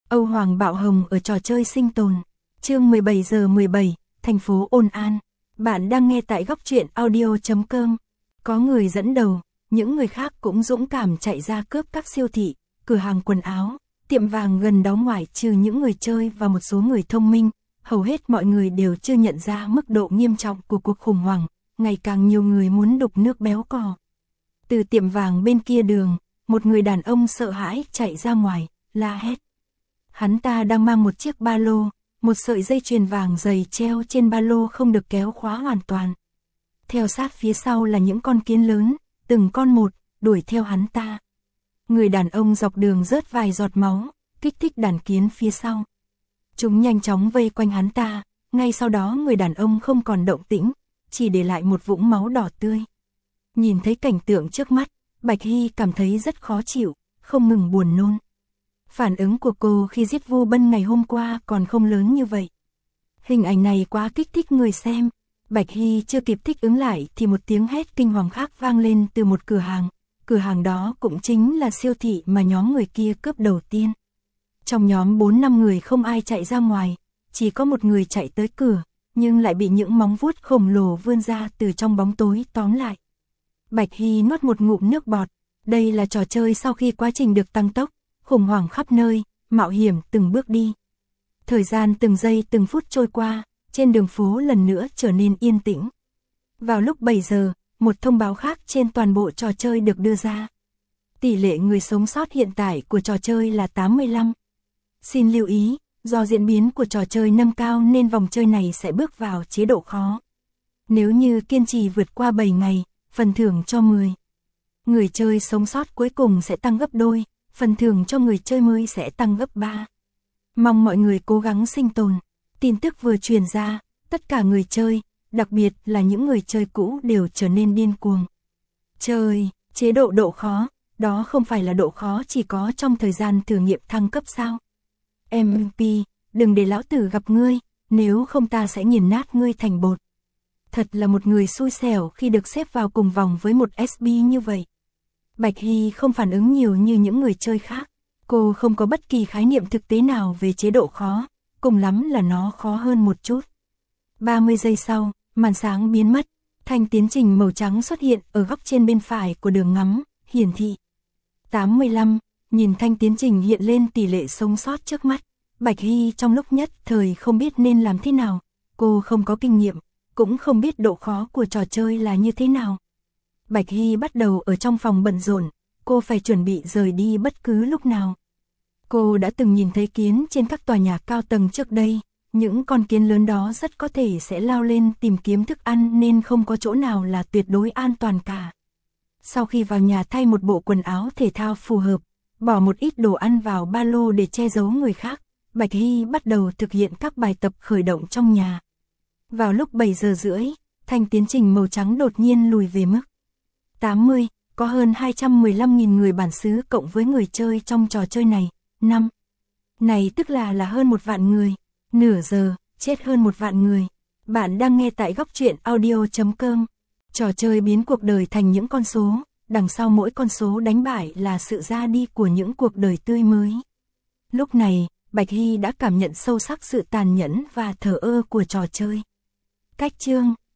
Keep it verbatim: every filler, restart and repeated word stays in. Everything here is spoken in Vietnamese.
Âu Hoàng Bạo Hồng ở trò chơi sinh tồn. Chương mười bảy giờ mười bảy, thành phố Ôn An. Bạn đang nghe tại góc truyện audio chấm com. Có người dẫn đầu, những người khác cũng dũng cảm chạy ra cướp các siêu thị, cửa hàng quần áo, tiệm vàng gần đó, ngoại trừ những người chơi và một số người thông minh. Hầu hết mọi người đều chưa nhận ra mức độ nghiêm trọng của cuộc khủng hoảng, ngày càng nhiều người muốn đục nước béo cò. Từ tiệm vàng bên kia đường, một người đàn ông sợ hãi chạy ra ngoài, la hét. Hắn ta đang mang một chiếc ba lô, một sợi dây chuyền vàng dày treo trên ba lô không được kéo khóa hoàn toàn. Theo sát phía sau là những con kiến lớn, từng con một, đuổi theo hắn ta. Người đàn ông dọc đường rớt vài giọt máu, kích thích đàn kiến phía sau. Chúng nhanh chóng vây quanh hắn ta, ngay sau đó người đàn ông không còn động tĩnh, chỉ để lại một vũng máu đỏ tươi. Nhìn thấy cảnh tượng trước mắt, Bạch Hy cảm thấy rất khó chịu, không ngừng buồn nôn. Phản ứng của cô khi giết Vu Bân ngày hôm qua còn không lớn như vậy. Hình ảnh này quá kích thích người xem. Bạch Hy chưa kịp thích ứng lại thì một tiếng hét kinh hoàng khác vang lên từ một cửa hàng. Cửa hàng đó cũng chính là siêu thị mà nhóm người kia cướp đầu tiên. Trong nhóm bốn năm người không ai chạy ra ngoài, chỉ có một người chạy tới cửa, nhưng lại bị những móng vuốt khổng lồ vươn ra từ trong bóng tối tóm lại. Bạch Hy nuốt một ngụm nước bọt. Đây là trò chơi sau khi quá trình được tăng tốc, khủng hoảng khắp nơi, mạo hiểm từng bước đi. Thời gian từng giây từng phút trôi qua, trên đường phố lần nữa trở nên yên tĩnh. Vào lúc bảy giờ, một thông báo khác trên toàn bộ trò chơi được đưa ra. Tỷ lệ người sống sót hiện tại của trò chơi là tám mươi lăm. Xin lưu ý, do diễn biến của trò chơi nâng cao nên vòng chơi này sẽ bước vào chế độ khó. Nếu như kiên trì vượt qua bảy ngày, phần thưởng cho mười người chơi sống sót cuối cùng sẽ tăng gấp đôi, phần thưởng cho người chơi mới sẽ tăng gấp ba. Mong mọi người cố gắng sinh tồn. Tin tức vừa truyền ra, tất cả người chơi, đặc biệt là những người chơi cũ đều trở nên điên cuồng. Chơi, chế độ độ khó, đó không phải là độ khó chỉ có trong thời gian thử nghiệm thăng cấp sao? em pê, đừng để lão tử gặp ngươi, nếu không ta sẽ nghiền nát ngươi thành bột. Thật là một người xui xẻo khi được xếp vào cùng vòng với một ét bê như vậy. Bạch Hy không phản ứng nhiều như những người chơi khác. Cô không có bất kỳ khái niệm thực tế nào về chế độ khó, cùng lắm là nó khó hơn một chút. ba mươi giây sau, màn sáng biến mất, thanh tiến trình màu trắng xuất hiện ở góc trên bên phải của đường ngắm, hiển thị tám mươi lăm, nhìn thanh tiến trình hiện lên tỷ lệ sống sót trước mắt. Bạch Hy trong lúc nhất thời không biết nên làm thế nào, cô không có kinh nghiệm, cũng không biết độ khó của trò chơi là như thế nào. Bạch Hy bắt đầu ở trong phòng bận rộn, cô phải chuẩn bị rời đi bất cứ lúc nào. Cô đã từng nhìn thấy kiến trên các tòa nhà cao tầng trước đây, những con kiến lớn đó rất có thể sẽ lao lên tìm kiếm thức ăn nên không có chỗ nào là tuyệt đối an toàn cả. Sau khi vào nhà thay một bộ quần áo thể thao phù hợp, bỏ một ít đồ ăn vào ba lô để che giấu người khác, Bạch Hy bắt đầu thực hiện các bài tập khởi động trong nhà. Vào lúc bảy giờ rưỡi, thanh tiến trình màu trắng đột nhiên lùi về mức tám mươi, có hơn hai trăm mười lăm nghìn người bản xứ cộng với người chơi trong trò chơi này. năm này tức là là hơn một vạn người. Nửa giờ, chết hơn một vạn người. Bạn đang nghe tại góc truyện audio chấm com. Trò chơi biến cuộc đời thành những con số, đằng sau mỗi con số đánh bại là sự ra đi của những cuộc đời tươi mới. Lúc này, Bạch Hy đã cảm nhận sâu sắc sự tàn nhẫn và thờ ơ của trò chơi. Cách chương,